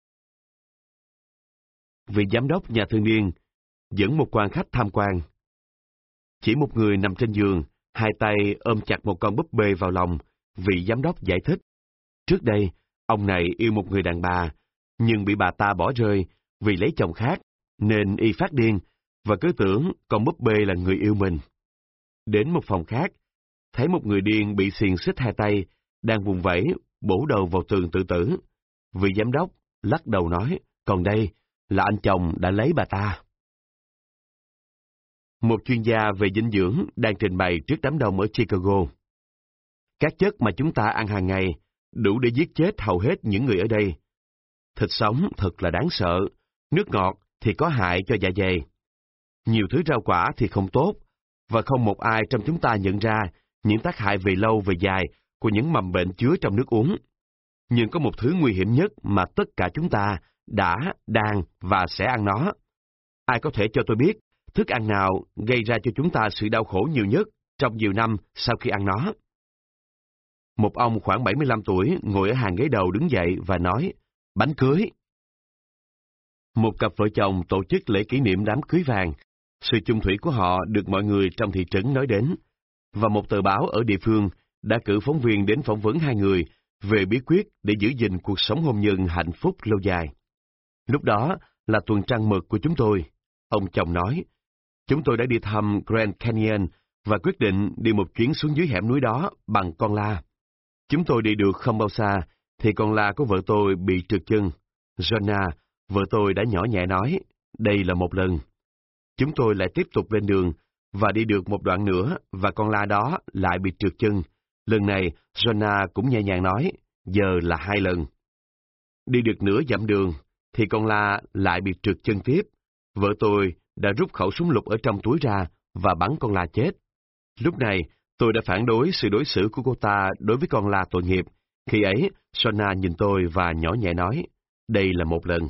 Vị giám đốc nhà thương niên dẫn một quan khách tham quan. Chỉ một người nằm trên giường, hai tay ôm chặt một con búp bê vào lòng, vị giám đốc giải thích. Trước đây, ông này yêu một người đàn bà, nhưng bị bà ta bỏ rơi vì lấy chồng khác, nên y phát điên, và cứ tưởng con búp bê là người yêu mình. Đến một phòng khác, thấy một người điên bị xiềng xích hai tay, đang vùng vẫy, bổ đầu vào tường tự tử. Vị giám đốc lắc đầu nói, còn đây là anh chồng đã lấy bà ta. Một chuyên gia về dinh dưỡng đang trình bày trước đám đông ở Chicago. Các chất mà chúng ta ăn hàng ngày đủ để giết chết hầu hết những người ở đây. Thịt sống thật là đáng sợ, nước ngọt thì có hại cho dạ dày. Nhiều thứ rau quả thì không tốt, và không một ai trong chúng ta nhận ra những tác hại về lâu về dài của những mầm bệnh chứa trong nước uống. Nhưng có một thứ nguy hiểm nhất mà tất cả chúng ta đã, đang và sẽ ăn nó. Ai có thể cho tôi biết thức ăn nào gây ra cho chúng ta sự đau khổ nhiều nhất trong nhiều năm sau khi ăn nó? Một ông khoảng bảy mươi lăm tuổi ngồi ở hàng ghế đầu đứng dậy và nói, bánh cưới. Một cặp vợ chồng tổ chức lễ kỷ niệm đám cưới vàng. Sự chung thủy của họ được mọi người trong thị trấn nói đến, và một tờ báo ở địa phương đã cử phóng viên đến phỏng vấn hai người về bí quyết để giữ gìn cuộc sống hôn nhân hạnh phúc lâu dài. Lúc đó là tuần trăng mật của chúng tôi. Ông chồng nói, chúng tôi đã đi thăm Grand Canyon và quyết định đi một chuyến xuống dưới hẻm núi đó bằng con la. Chúng tôi đi được không bao xa, thì con la của vợ tôi bị trượt chân. Jonah, vợ tôi đã nhỏ nhẹ nói, đây là một lần. Chúng tôi lại tiếp tục lên đường, và đi được một đoạn nữa, và con la đó lại bị trượt chân. Lần này, Jonah cũng nhẹ nhàng nói, giờ là hai lần. Đi được nửa dặm đường, thì con la lại bị trượt chân tiếp. Vợ tôi đã rút khẩu súng lục ở trong túi ra và bắn con la chết. Lúc này, tôi đã phản đối sự đối xử của cô ta đối với con la tội nghiệp. Khi ấy, Sona nhìn tôi và nhỏ nhẹ nói, đây là một lần.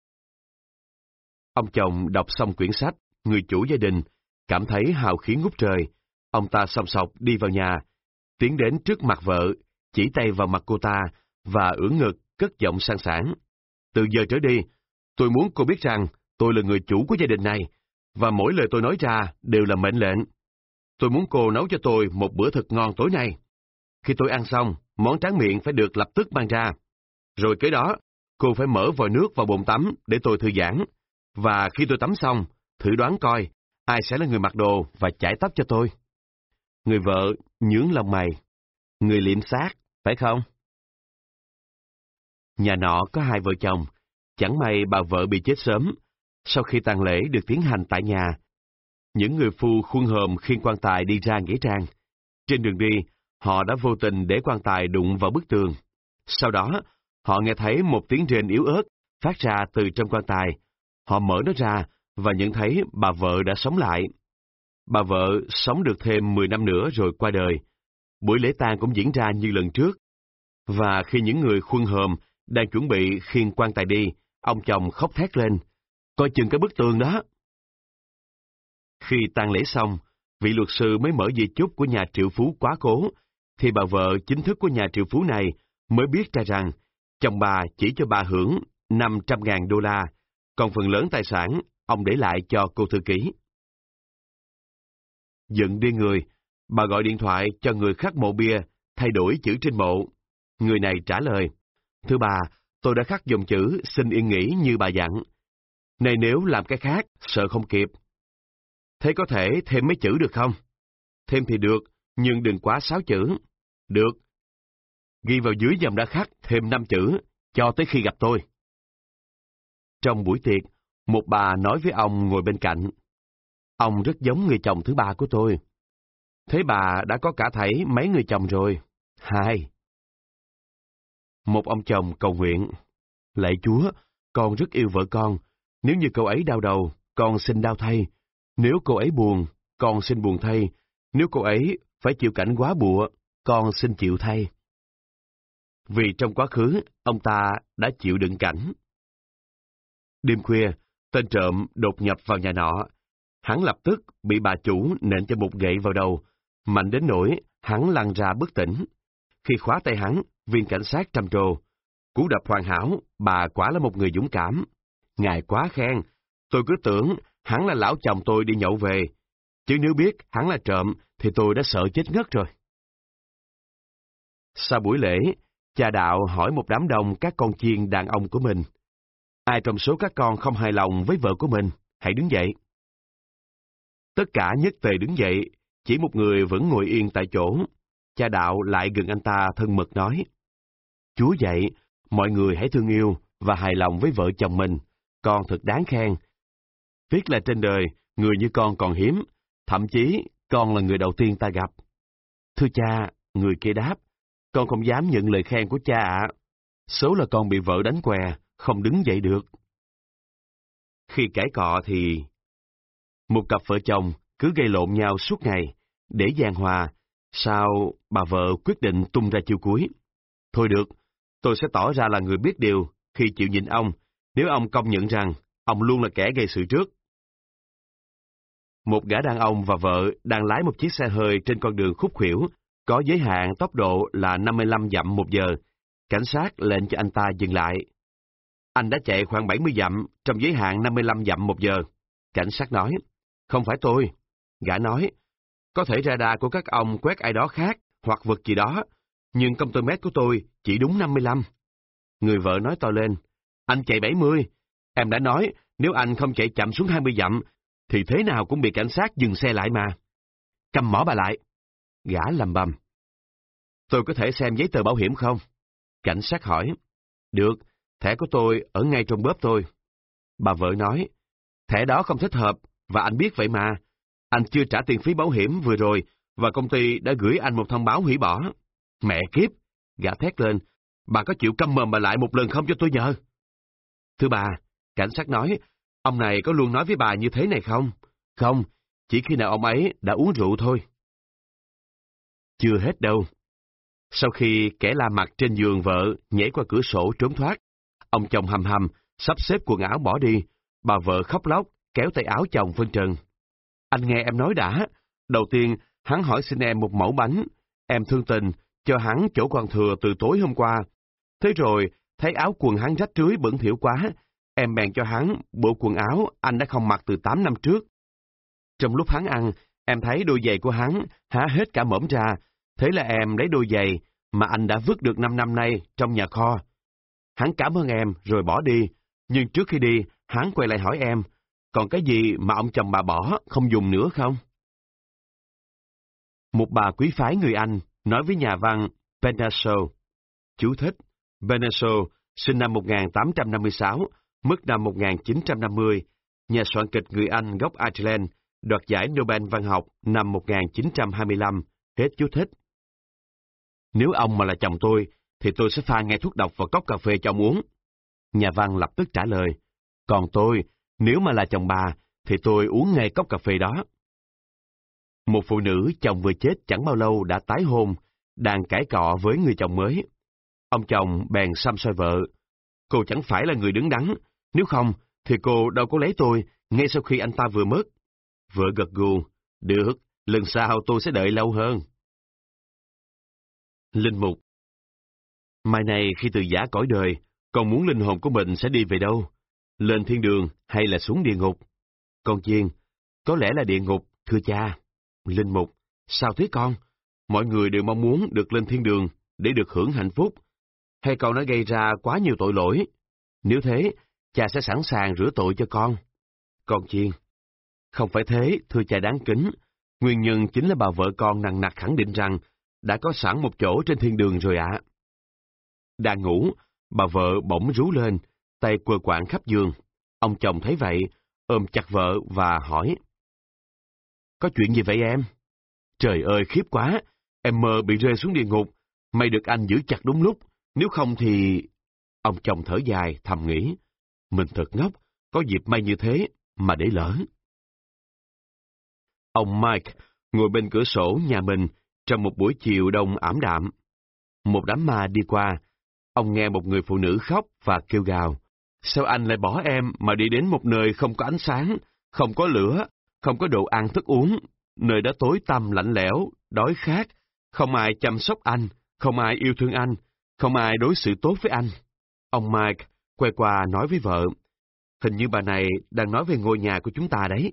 Ông chồng đọc xong quyển sách, người chủ gia đình, cảm thấy hào khí ngút trời. Ông ta sòng sọc đi vào nhà, tiến đến trước mặt vợ, chỉ tay vào mặt cô ta và ưỡn ngực, cất giọng sang sảng. Từ giờ trở đi, tôi muốn cô biết rằng tôi là người chủ của gia đình này, và mỗi lời tôi nói ra đều là mệnh lệnh. Tôi muốn cô nấu cho tôi một bữa thật ngon tối nay. Khi tôi ăn xong, món tráng miệng phải được lập tức mang ra. Rồi kế đó, cô phải mở vòi nước vào bồn tắm để tôi thư giãn. Và khi tôi tắm xong, thử đoán coi, ai sẽ là người mặc đồ và chải tóc cho tôi. Người vợ nhướng lông mày. Người liệm xác, phải không? Nhà nọ có hai vợ chồng. Chẳng may bà vợ bị chết sớm. Sau khi tang lễ được tiến hành tại nhà, những người phu khuân hòm khiêng quan tài đi ra nghĩa trang. Trên đường đi, họ đã vô tình để quan tài đụng vào bức tường. Sau đó, họ nghe thấy một tiếng rên yếu ớt phát ra từ trong quan tài. Họ mở nó ra và nhận thấy bà vợ đã sống lại. Bà vợ sống được thêm mười năm nữa rồi qua đời. Buổi lễ tang cũng diễn ra như lần trước. Và khi những người khuân hòm đang chuẩn bị khiêng quan tài đi, ông chồng khóc thét lên: "Coi chừng cái bức tường đó!" Khi tang lễ xong, vị luật sư mới mở di chúc của nhà triệu phú quá cố, thì bà vợ chính thức của nhà triệu phú này mới biết ra rằng chồng bà chỉ cho bà hưởng năm trăm ngàn đô la, còn phần lớn tài sản ông để lại cho cô thư ký. Giận điên người, bà gọi điện thoại cho người khắc mộ bia, thay đổi chữ trên mộ. Người này trả lời: "Thưa bà, tôi đã khắc dòng chữ xin yên nghỉ như bà dặn. Này nếu làm cái khác, sợ không kịp. Thế có thể thêm mấy chữ được không?" "Thêm thì được, nhưng đừng quá sáu chữ." "Được." "Ghi vào dưới dòng đã khắc thêm năm chữ, cho tới khi gặp tôi." Trong buổi tiệc, một bà nói với ông ngồi bên cạnh: "Ông rất giống người chồng thứ ba của tôi." "Thế bà đã có cả thảy mấy người chồng rồi?" "Hai." Một ông chồng cầu nguyện: "Lạy Chúa, con rất yêu vợ con. Nếu như cô ấy đau đầu, con xin đau thay. Nếu cô ấy buồn, con xin buồn thay. Nếu cô ấy phải chịu cảnh quá bụa, con xin chịu thay." Vì trong quá khứ, ông ta đã chịu đựng cảnh. Đêm khuya, tên trộm đột nhập vào nhà nọ. Hắn lập tức bị bà chủ nện cho một gậy vào đầu, mạnh đến nỗi hắn lăn ra bất tỉnh. Khi khóa tay hắn, viên cảnh sát trầm trồ: "Cú đập hoàn hảo, bà quả là một người dũng cảm. Ngài quá khen, tôi cứ tưởng hắn là lão chồng tôi đi nhậu về, chứ nếu biết hắn là trộm thì tôi đã sợ chết ngất rồi." Sau buổi lễ, cha đạo hỏi một đám đông các con chiên đàn ông của mình: "Ai trong số các con không hài lòng với vợ của mình, hãy đứng dậy." Tất cả nhất tề đứng dậy, chỉ một người vẫn ngồi yên tại chỗ. Cha đạo lại gần anh ta thân mật nói: "Chúa dạy, mọi người hãy thương yêu và hài lòng với vợ chồng mình, con thật đáng khen. Tiếc là trên đời, người như con còn hiếm, thậm chí con là người đầu tiên ta gặp." "Thưa cha," người kia đáp, "con không dám nhận lời khen của cha ạ. Số là con bị vợ đánh què, không đứng dậy được." Khi cãi cọ thì một cặp vợ chồng cứ gây lộn nhau suốt ngày. Để giang hòa, sau bà vợ quyết định tung ra chiêu cuối: "Thôi được, tôi sẽ tỏ ra là người biết điều khi chịu nhịn ông, nếu ông công nhận rằng ông luôn là kẻ gây sự trước." Một gã đàn ông và vợ đang lái một chiếc xe hơi trên con đường khúc khuỷu, có giới hạn tốc độ là năm mươi lăm dặm một giờ. Cảnh sát lệnh cho anh ta dừng lại. "Anh đã chạy khoảng bảy mươi dặm trong giới hạn năm mươi lăm dặm một giờ." Cảnh sát nói. "Không phải tôi." Gã nói. "Có thể radar của các ông quét ai đó khác hoặc vật gì đó, nhưng công tơ mét của tôi chỉ đúng năm mươi lăm. Người vợ nói to lên: "Anh chạy bảy mươi. Em đã nói nếu anh không chạy chậm xuống hai mươi dặm, thì thế nào cũng bị cảnh sát dừng xe lại mà." "Cầm mỏ bà lại." Gã lầm bầm. "Tôi có thể xem giấy tờ bảo hiểm không?" Cảnh sát hỏi. "Được, thẻ của tôi ở ngay trong bóp tôi." Bà vợ nói. "Thẻ đó không thích hợp, và anh biết vậy mà. Anh chưa trả tiền phí bảo hiểm vừa rồi, và công ty đã gửi anh một thông báo hủy bỏ." "Mẹ kiếp!" Gã thét lên. "Bà có chịu câm mồm bà lại một lần không cho tôi nhờ?" "Thưa bà," cảnh sát nói, "ông này có luôn nói với bà như thế này không?" "Không, chỉ khi nào ông ấy đã uống rượu thôi." Chưa hết đâu. Sau khi kẻ la mặt trên giường vợ nhảy qua cửa sổ trốn thoát, ông chồng hầm hầm sắp xếp quần áo bỏ đi, bà vợ khóc lóc kéo tay áo chồng phân trần. "Anh nghe em nói đã. Đầu tiên, hắn hỏi xin em một mẩu bánh. Em thương tình, cho hắn chỗ còn thừa từ tối hôm qua. Thế rồi, thấy áo quần hắn rách rưới bẩn thỉu quá, em bèn cho hắn bộ quần áo anh đã không mặc từ tám năm trước. Trong lúc hắn ăn, em thấy đôi giày của hắn há hết cả mõm ra. Thế là em lấy đôi giày mà anh đã vứt được năm năm nay trong nhà kho. Hắn cảm ơn em rồi bỏ đi, nhưng trước khi đi, hắn quay lại hỏi em, còn cái gì mà ông chồng bà bỏ không dùng nữa không?" Một bà quý phái người Anh nói với nhà văn Penaso. Chú thích: Penaso sinh năm một nghìn tám trăm năm mươi sáu, mất năm một nghìn chín trăm năm mươi, nhà soạn kịch người Anh gốc Ireland, đoạt giải Nobel văn học năm một nghìn chín trăm hai mươi lăm. Hết chú thích. Nếu ông mà là chồng tôi, thì tôi sẽ pha ngay thuốc độc vào cốc cà phê cho ông uống. Nhà văn lập tức trả lời. Còn tôi, nếu mà là chồng bà, thì tôi uống ngay cốc cà phê đó. Một phụ nữ chồng vừa chết chẳng bao lâu đã tái hôn, đang cãi cọ với người chồng mới. Ông chồng bèn săm soi vợ. Cô chẳng phải là người đứng đắn, nếu không thì cô đâu có lấy tôi ngay sau khi anh ta vừa mất. Vợ gật gù. Được, lần sau tôi sẽ đợi lâu hơn. Linh mục. Mai này khi từ giã cõi đời, con muốn linh hồn của mình sẽ đi về đâu? Lên thiên đường hay là xuống địa ngục? Con chiên. Có lẽ là địa ngục, thưa cha. Linh mục. Sao thế con? Mọi người đều mong muốn được lên thiên đường để được hưởng hạnh phúc. Hay con đã gây ra quá nhiều tội lỗi? Nếu thế, cha sẽ sẵn sàng rửa tội cho con. Con chiên. Không phải thế, thưa cha đáng kính. Nguyên nhân chính là bà vợ con nằng nặc khẳng định rằng đã có sẵn một chỗ trên thiên đường rồi ạ. Đang ngủ, bà vợ bỗng rú lên, tay quơ quạng khắp giường. Ông chồng thấy vậy, ôm chặt vợ và hỏi. Có chuyện gì vậy em? Trời ơi, khiếp quá! Em mơ bị rơi xuống địa ngục. May được anh giữ chặt đúng lúc, nếu không thì... Ông chồng thở dài, thầm nghĩ. Mình thật ngốc, có dịp may như thế mà để lỡ. Ông Mike ngồi bên cửa sổ nhà mình trong một buổi chiều đông ảm đạm. Một đám ma đi qua. Ông nghe một người phụ nữ khóc và kêu gào. Sao anh lại bỏ em mà đi đến một nơi không có ánh sáng, không có lửa, không có đồ ăn thức uống, nơi đó tối tăm lạnh lẽo, đói khát, không ai chăm sóc anh, không ai yêu thương anh, không ai đối xử tốt với anh. Ông Mike quay qua nói với vợ. Hình như bà này đang nói về ngôi nhà của chúng ta đấy.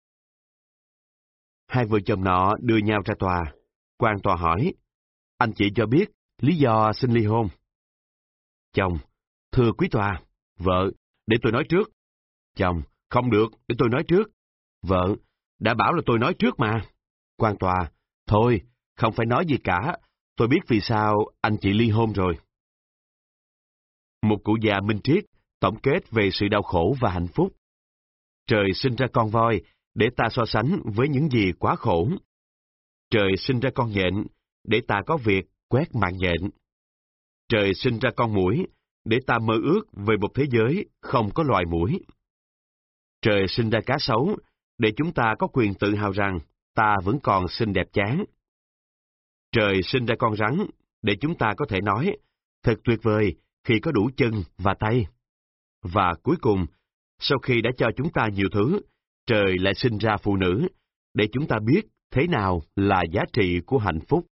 Hai vợ chồng nọ đưa nhau ra tòa. Quan tòa hỏi. Anh chị cho biết lý do xin ly hôn. Chồng. Thưa quý tòa. Vợ. Để tôi nói trước. Chồng. Không được, để tôi nói trước. Vợ. Đã bảo là tôi nói trước mà. Quan tòa. Thôi, không phải nói gì cả. Tôi biết vì sao anh chị ly hôn rồi. Một cụ già minh triết tổng kết về sự đau khổ và hạnh phúc. Trời sinh ra con voi để ta so sánh với những gì quá khổ. Trời sinh ra con nhện để ta có việc quét mạng nhện. Trời sinh ra con muỗi để ta mơ ước về một thế giới không có loài muỗi. Trời sinh ra cá sấu để chúng ta có quyền tự hào rằng ta vẫn còn xinh đẹp chán. Trời sinh ra con rắn để chúng ta có thể nói thật tuyệt vời khi có đủ chân và tay. Và cuối cùng, sau khi đã cho chúng ta nhiều thứ, trời lại sinh ra phụ nữ để chúng ta biết thế nào là giá trị của hạnh phúc.